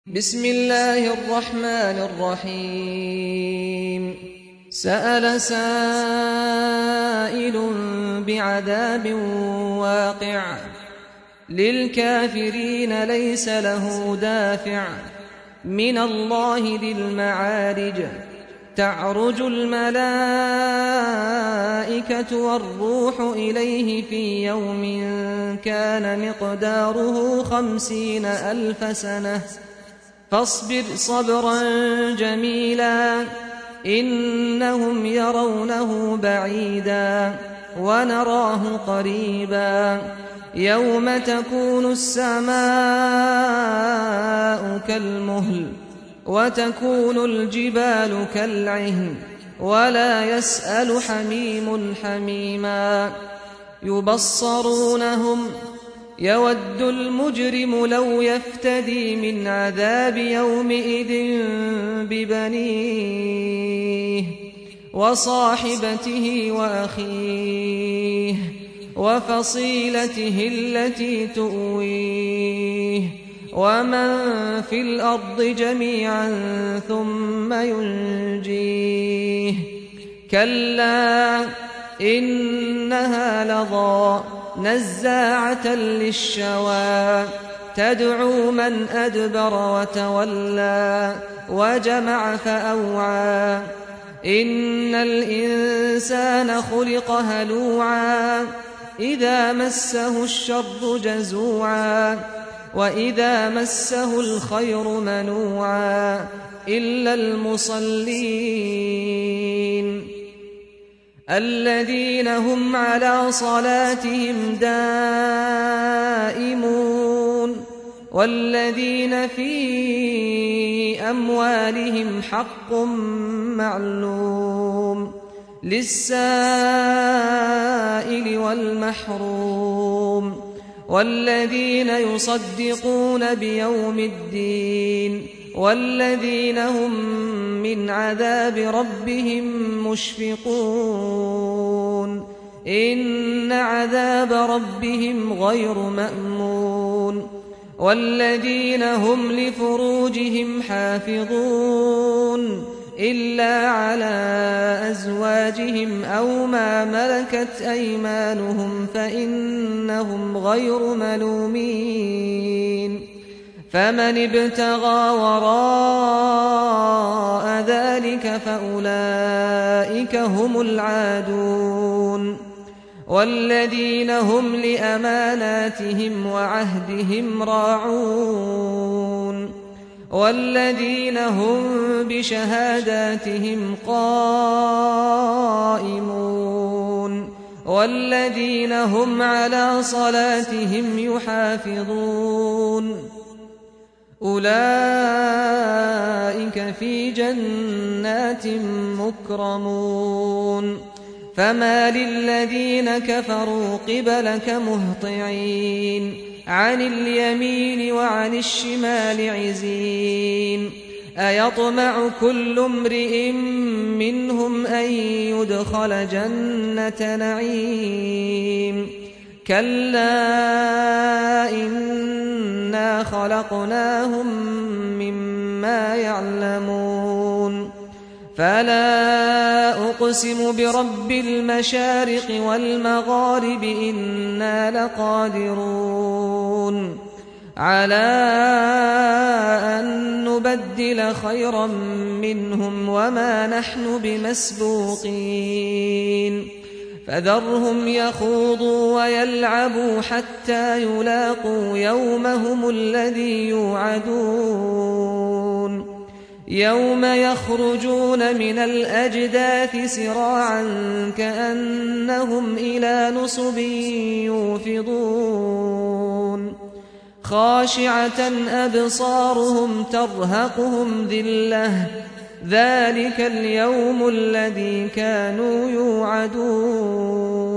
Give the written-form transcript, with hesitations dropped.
بسم الله الرحمن الرحيم سأل سائل بعذاب واقع للكافرين ليس له دافع من الله ذي المعارج تعرج الملائكة والروح إليه في يوم كان مقداره 50,000 سنة فاصبر صبرا جميلا إنهم يرونه بعيدا ونراه قريبا يوم تكون السماء كالمهل وتكون الجبال كالعهن ولا يسأل حميم حميما يبصرونهم يود المجرم لو يفتدي من عذاب يومئذ ببنيه وصاحبته وأخيه وفصيلته التي تؤويه ومن في الأرض جميعا ثم ينجيه كلا إنها لظى نزاعة للشوى تدعو من أدبر وتولى وجمع فأوعى إن الإنسان خلق هلوعا إذا مسه الشر جزوعا وإذا مسه الخير منوعا إلا المصلين الذين هم على صلاتهم دائمون والذين في أموالهم حق معلوم للسائل والمحروم والذين يصدقون بيوم الدين والذين هم من عذاب ربهم مشفقون إن عذاب ربهم غير مأمون والذين هم لفروجهم حافظون إلا على أزواجهم أو ما ملكت أيمانهم فإنهم غير ملومين فمن ابتغى وراء ذلك فأولئك هم العادون والذين هم لأماناتهم وعهدهم راعون والذين هم بشهاداتهم قائمون والذين هم على صلاتهم يحافظون أولئك في جنات مكرمون فما للذين كفروا قبلك مهطعين عن اليمين وعن الشمال عزين أيطمع كل امرئ منهم أن يدخل جنة نعيم كلا إنا خلقناهم مما يعلمون فلا أقسم برب المشارق والمغارب إنا لقادرون على أن نبدل خيرا منهم وما نحن بمسبوقين فذرهم يخوضوا ويلعبوا حتى يلاقوا يومهم الذي يوعدون يوم يخرجون من الأجداث سراعا كأنهم إلى نصب يوفضون خاشعة أبصارهم ترهقهم ذلة ذلك اليوم الذي كانوا يوعدون